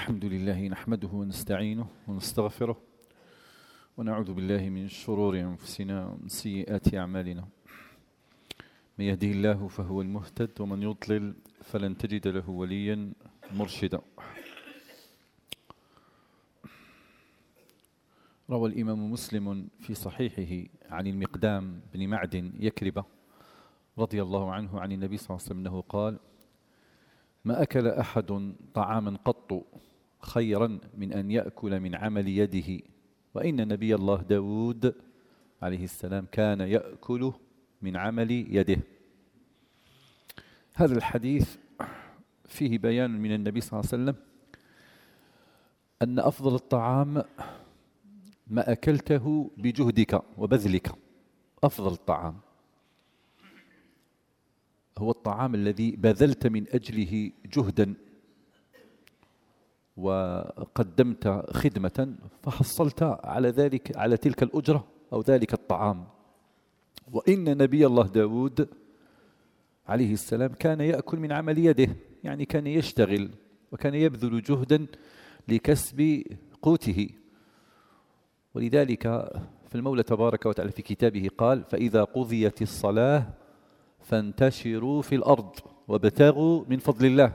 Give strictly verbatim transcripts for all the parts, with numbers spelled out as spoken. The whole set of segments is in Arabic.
الحمد لله نحمده ونستعينه ونستغفره ونعوذ بالله من شرور أنفسنا ومن سيئات أعمالنا. من يهده الله فهو المهتد ومن يضلل فلن تجد له وليا مرشدا. روى الإمام مسلم في صحيحه عن المقدام بن معد يكربة رضي الله عنه عن النبي صلى الله عليه وسلم أنه قال: ما أكل أحد طعاما قط خيرا من أن يأكل من عمل يده، وإن نبي الله داود عليه السلام كان يأكل من عمل يده. هذا الحديث فيه بيان من النبي صلى الله عليه وسلم أن أفضل الطعام ما أكلته بجهدك وبذلك. أفضل الطعام هو الطعام الذي بذلت من أجله جهدا وقدمت خدمة فحصلت على ذلك على تلك الأجرة أو ذلك الطعام. وإن نبي الله داود عليه السلام كان يأكل من عمل يده، يعني كان يشتغل وكان يبذل جهدا لكسب قوته. ولذلك فالمولى تبارك وتعالى في كتابه قال: فإذا قضيت الصلاة فانتشروا في الأرض وابتغوا من فضل الله.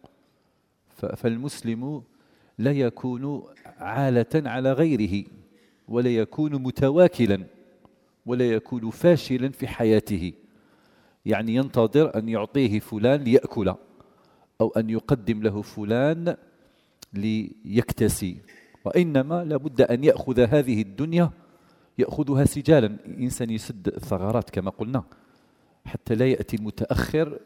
فالمسلم لا يكون عالة على غيره، ولا يكون متواكلا، ولا يكون فاشلا في حياته، يعني ينتظر أن يعطيه فلان ليأكل أو أن يقدم له فلان ليكتسي، وإنما لابد أن يأخذ هذه الدنيا يأخذها سجالا. الإنسان يسد الثغرات كما قلنا حتى لا يأتي المتأخر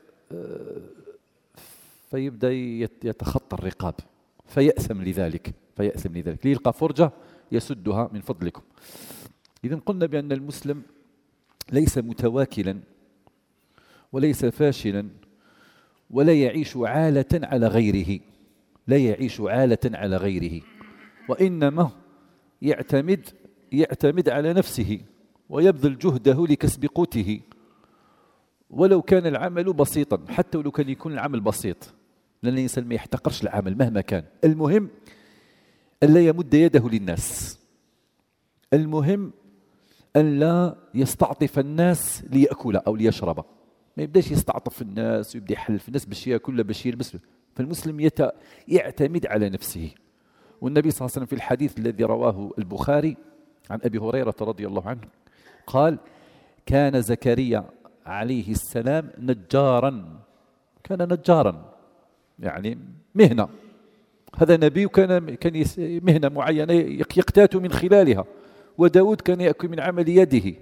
فيبدأ يتخطى الرقاب فيأثم لذلك فيأثم لذلك ليلقى فرجة يسدها من فضلكم. إذن قلنا بأن المسلم ليس متواكلا وليس فاشلا ولا يعيش عالة على غيره، لا يعيش عالة على غيره، وإنما يعتمد يعتمد على نفسه ويبذل جهده لكسب قوته، ولو كان العمل بسيطا، حتى ولو كان يكون العمل بسيط، لأن الإنسان ما يحتقرش العمل مهما كان. المهم أن لا يمد يده للناس، المهم أن لا يستعطف الناس ليأكل أو ليشرب، ما يبداش يستعطف الناس ويبدأ يحل في الناس باش يأكل باش يلبس. فالمسلم يت... يعتمد على نفسه. والنبي صلى الله عليه وسلم في الحديث الذي رواه البخاري عن أبي هريرة رضي الله عنه قال: كان زكريا عليه السلام نجارا، كان نجارا يعني مهنة، هذا نبي وكان كان مهنة معينة يقتات من خلالها، وداود كان يأكل من عمل يده.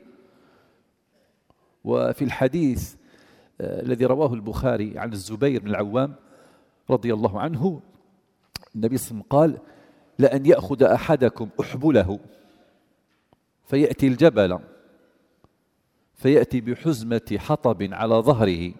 وفي الحديث الذي رواه البخاري عن الزبير بن العوام رضي الله عنه النبي صلى الله عليه وسلم قال: لأن يأخذ أحدكم أحبله فيأتي الجبل فيأتي بحزمة حطب على ظهره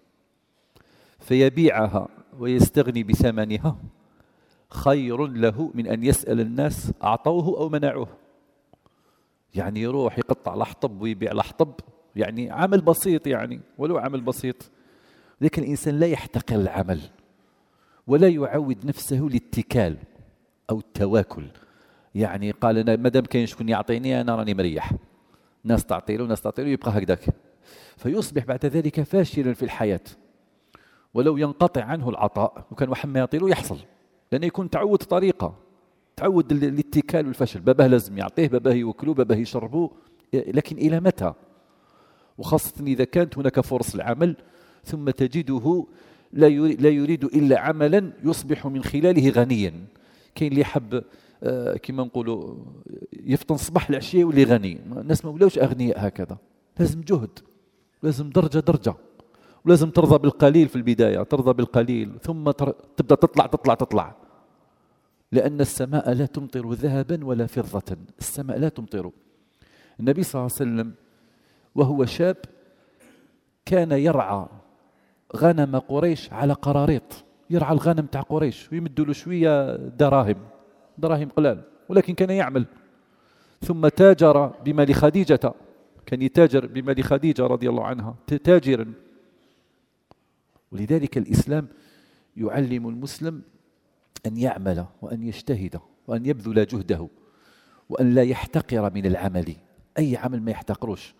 فيبيعها ويستغني بثمنها خير له من أن يسأل الناس أعطوه أو منعوه. يعني يروح يقطع الحطب ويبيع الحطب، يعني عمل بسيط، يعني ولو عمل بسيط، لكن الإنسان لا يحتقر العمل ولا يعود نفسه الاتكال أو التواكل. يعني قال: أنا مادام كاين شكون يعطيني أنا راني مريح، ناس تعطي له ناس تعطي له يبقى هكذاك، فيصبح بعد ذلك فاشلا في الحياة، ولو ينقطع عنه العطاء وكان واحد ما يعطي له يحصل، لأنه يكون تعود طريقة، تعود الاتكال والفشل. باباه لازم يعطيه، باباه يوكلوه، باباه يشربوه، لكن إلى متى؟ وخاصة إذا كانت هناك فرص العمل ثم تجده لا لا يريد إلا عملا يصبح من خلاله غنيا. كاين اللي حب آه كما نقولوا يفطن صباح العشية واللي غني. الناس ما ولاوش أغنياء هكذا، لازم جهد، لازم درجة درجة، ولازم ترضى بالقليل في البداية، ترضى بالقليل ثم تبدأ تطلع تطلع تطلع، لأن السماء لا تمطر ذهبا ولا فضة، السماء لا تمطر. النبي صلى الله عليه وسلم وهو شاب كان يرعى غنم قريش على قراريط، يرعى الغنم تاع قريش ويمدوا له شوية دراهم دراهم قلال، ولكن كان يعمل. ثم تاجر بمال خديجة، كان يتاجر بمال خديجة رضي الله عنها تاجرا. ولذلك الإسلام يعلم المسلم أن يعمل وأن يجتهد وأن يبذل جهده وأن لا يحتقر من العمل، أي عمل ما يحتقروش.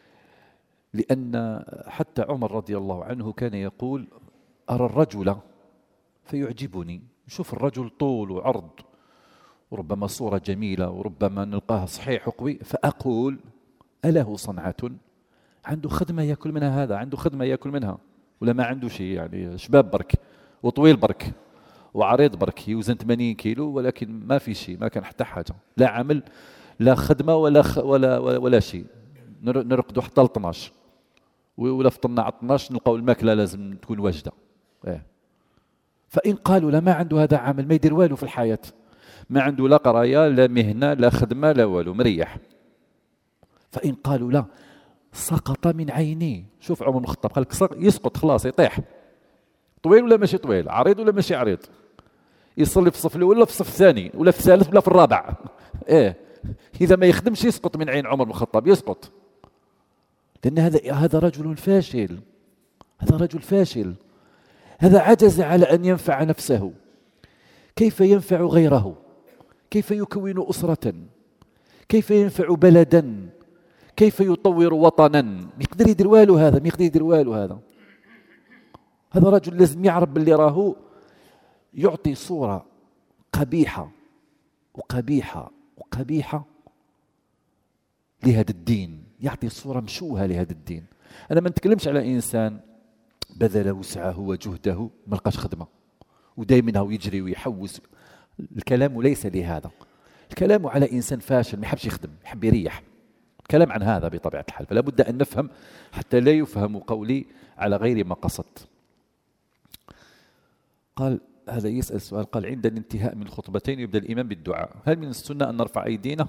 لأن حتى عمر رضي الله عنه كان يقول: أرى الرجل فيعجبني، شوف الرجل طول وعرض وربما صورة جميلة وربما نلقاه صحيح وقوي، فأقول: أله صنعة؟ عنده خدمة يأكل منها، هذا عنده خدمة يأكل منها ولا ما عنده شيء؟ يعني شباب برك وطويل برك وعريض برك، يوزن ثمانين كيلو ولكن ما في شيء، ما كان حتى حاجة، لا عمل لا خدمة ولا خ ولا ولا, ولا شيء. نرقدوا حتى ل اثناش ولا فطرنا على اثناش نلقاو الماكلة لازم تكون واجدة. إيه. فإن قالوا لا ما عنده هذا عمل، ما يدير والو في الحياة، ما عنده لا قراية لا مهنة لا خدمة لا والو، مريح. فإن قالوا لا سقط من عينيه، شوف عمر بن الخطاب قال لك يسقط خلاص يطيح، طويل ولا ماشي طويل، عريض ولا ماشي عريض، يصلي في الصف الاول ولا في الصف الثاني ولا في الثالث ولا في الرابع. ايه اذا ما يخدمش يسقط من عين عمر بن الخطاب، يسقط. لان هذا هذا رجل فاشل، هذا رجل فاشل، هذا عجز على ان ينفع نفسه، كيف ينفع غيره؟ كيف يكون اسرة؟ كيف ينفع بلدا؟ كيف يطور وطنا؟ ما يقدر يدير والو هذا، ما يقدر يدير والو هذا. هذا رجل لازم يعرف باللي راهو يعطي صورة قبيحة وقبيحة وقبيحة لهذا الدين، يعطي صورة مشوهة لهذا الدين. أنا ما نتكلمش على إنسان بذل وسعه وجهده ما لقاش خدمة ودائما هو يجري ويحوس، الكلام ليس لهذا. الكلام على إنسان فاشل ما يحبش يخدم، يحب يريح. الكلام عن هذا بطبيعة الحال، فلا بد أن نفهم حتى لا يفهم قولي على غير ما قصدت. قال هذا يسأل سؤال، قال: عند الانتهاء من الخطبتين يبدأ الإمام بالدعاء، هل من السنة أن نرفع أيدينا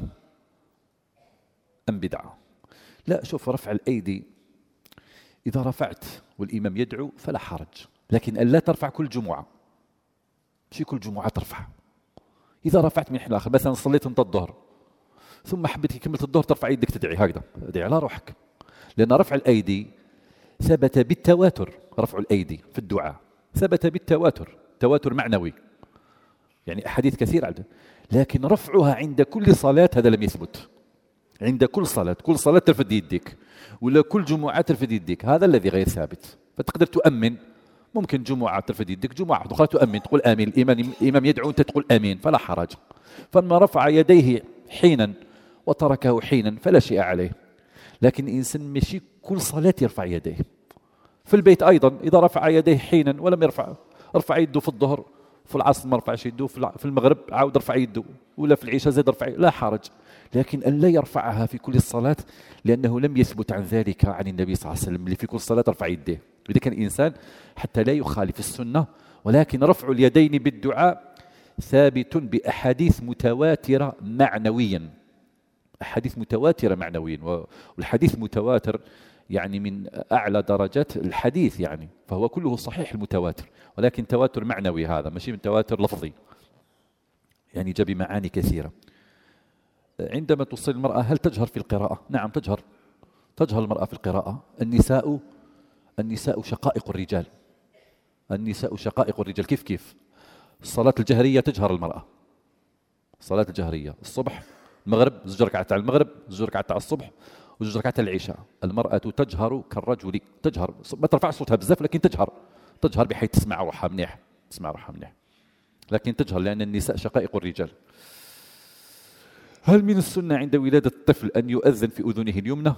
أم بدعة؟ لا، شوف، رفع الأيدي إذا رفعت والإمام يدعو فلا حرج، لكن ألا ترفع كل جمعة، مش كل جمعة ترفع. إذا رفعت من حين الآخر، مثلا صليت أنت الظهر ثم حبيت كملت الظهر ترفع يدك تدعي هكذا، ادعي على روحك، لأن رفع الأيدي ثبت بالتواتر. رفع الأيدي في الدعاء ثبت بالتواتر، تواتر معنوي، يعني أحاديث كثيرة عنده. لكن رفعها عند كل صلاة هذا لم يثبت. عند كل صلاة، كل صلاة ترفد يديك ولا كل جمعة ترفد يديك، هذا الذي غير ثابت. فتقدر تؤمن، ممكن جمعة ترفد يدك، جمعة أخرى تؤمن تقول آمين، الإمام الإمام يدعو أنت تقول آمين، فلا حرج. فما رفع يديه حينا وتركه حينا فلا شيء عليه. لكن الإنسان ماشي كل صلاة يرفع يديه. في البيت أيضا إذا رفع يديه حينا ولم يرفع، رفع يده في الظهر، في العصر ما رفعش يده، في المغرب عاود رفع يده، ولا في العشاء زاد رفع، لا حرج. لكن أن لا يرفعها في كل الصلاة، لأنه لم يثبت عن ذلك عن النبي صلى الله عليه وسلم اللي في كل صلاة رفع يديه. إذا كان الإنسان حتى لا يخالف السنة، ولكن رفع اليدين بالدعاء ثابت بأحاديث متواترة معنويا، أحاديث متواترة معنويا، والحديث متواتر يعني من أعلى درجات الحديث، يعني فهو كله صحيح المتواتر، ولكن تواتر معنوي، هذا ماشي من تواتر لفظي، يعني جاء بمعاني كثيرة. عندما تصلي المرأة هل تجهر في القراءة؟ نعم تجهر، تجهر المرأة في القراءة. النساء النساء شقائق الرجال، النساء شقائق الرجال. كيف كيف الصلاة الجهرية تجهر المرأة، الصلاة الجهرية الصبح المغرب زوج ركعات على المغرب، زوج ركعات على الصبح، وزوج ركعات على العشاء. المرأة تجهر كالرجل، تجهر ما ترفع صوتها بزاف لكن تجهر، تجهر بحيث تسمع روحها منيح، تسمع روحها منيح، لكن تجهر لأن النساء شقائق الرجال. هل من السنة عند ولادة الطفل أن يؤذن في أذنه اليمنى؟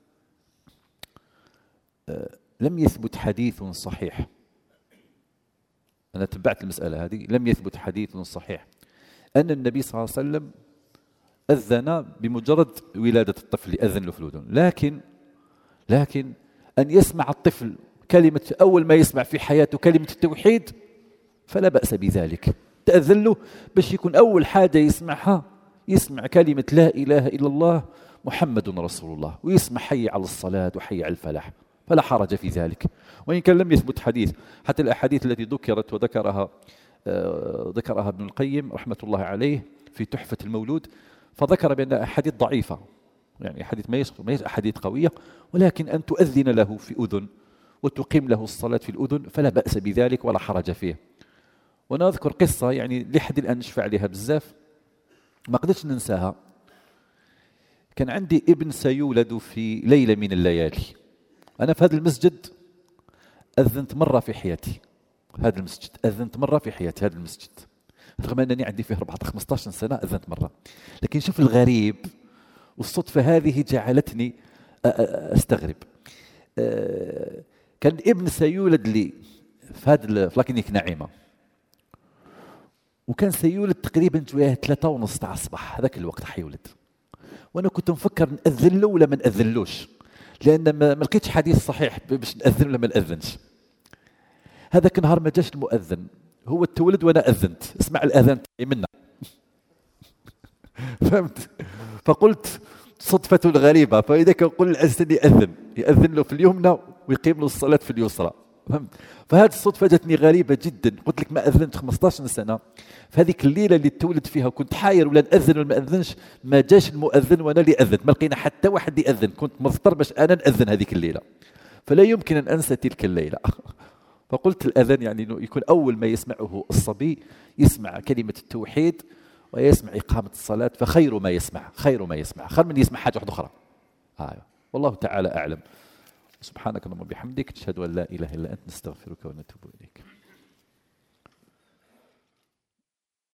أه لم يثبت حديث صحيح، أنا تبعت المسألة هذه، لم يثبت حديث صحيح أن النبي صلى الله عليه وسلم أذن بمجرد ولادة الطفل، أذن له في الأذن. لكن لكن أن يسمع الطفل كلمة، أول ما يسمع في حياته كلمة التوحيد فلا بأس بذلك، تأذن له باش يكون أول حاجة يسمعها، يسمع كلمة لا إله إلا الله محمد رسول الله، ويسمع حي على الصلاة وحي على الفلاح، فلا حرج في ذلك. وإن كان لم يثبت حديث، حتى الأحاديث التي ذكرت وذكرها آه ذكرها ابن القيم رحمة الله عليه في تحفة المولود، فذكر بأن أحاديث ضعيفة، يعني أحاديث ما هي أحاديث قوية، ولكن أن تؤذن له في أذن وتقيم له الصلاة في الأذن فلا بأس بذلك ولا حرج فيه. وأنا أذكر قصة يعني لحد الآن نشفع عليها بزاف، ما قدرتش ننساها. كان عندي ابن سيولد في ليلة من الليالي. أنا في هذا المسجد أذنت مرة في حياتي، هذا المسجد أذنت مرة في حياتي، هذا المسجد رغم أنني عندي فيه أربعة عشر خمسة عشر سنة أذنت مرة. لكن شوف الغريب والصدفة هذه جعلتني أستغرب. كان ابن سيولد لي في هذا في لاكلينيك نعيمة، وكان سيولد تقريبا جواه ثلاثة ونص تاع الصباح، هذاك الوقت حيولد. وانا كنت نفكر نأذن له ولا ما نأذنلوش، لان ما لقيتش حديث صحيح باش نأذن ولا ما نأذنش. هذاك النهار ما جاش المؤذن، هو تولد وانا أذنت، اسمع الأذان تاعي منا. فهمت؟ فقلت صدفة غريبة، فإذا كان يقول الإنسان يأذن يأذن له في اليمنى ويقيم له الصلاة في اليسرى. فهمت؟ فهذه الصدفة جاتني غريبة جدا. قلت لك ما أذنت خمسة عشر سنة، في هذيك الليلة اللي تولد فيها كنت حاير ولا نأذن ولا ما أذنش، ما جاش المؤذن وأنا اللي أذنت، ما لقينا حتى واحد يأذن، كنت مضطر باش أنا نأذن هذيك الليلة، فلا يمكن أن أنسى تلك الليلة. فقلت الأذان يعني إنه يكون أول ما يسمعه الصبي يسمع كلمة التوحيد ويسمع إقامة الصلاة، فخير ما يسمع، خير ما يسمع، خير من يسمع حاجة أخرى. آه. والله تعالى أعلم. سبحانك اللهم وبحمدك، نشهد أن لا إله إلا أنت، نستغفرك ونتوب إليك.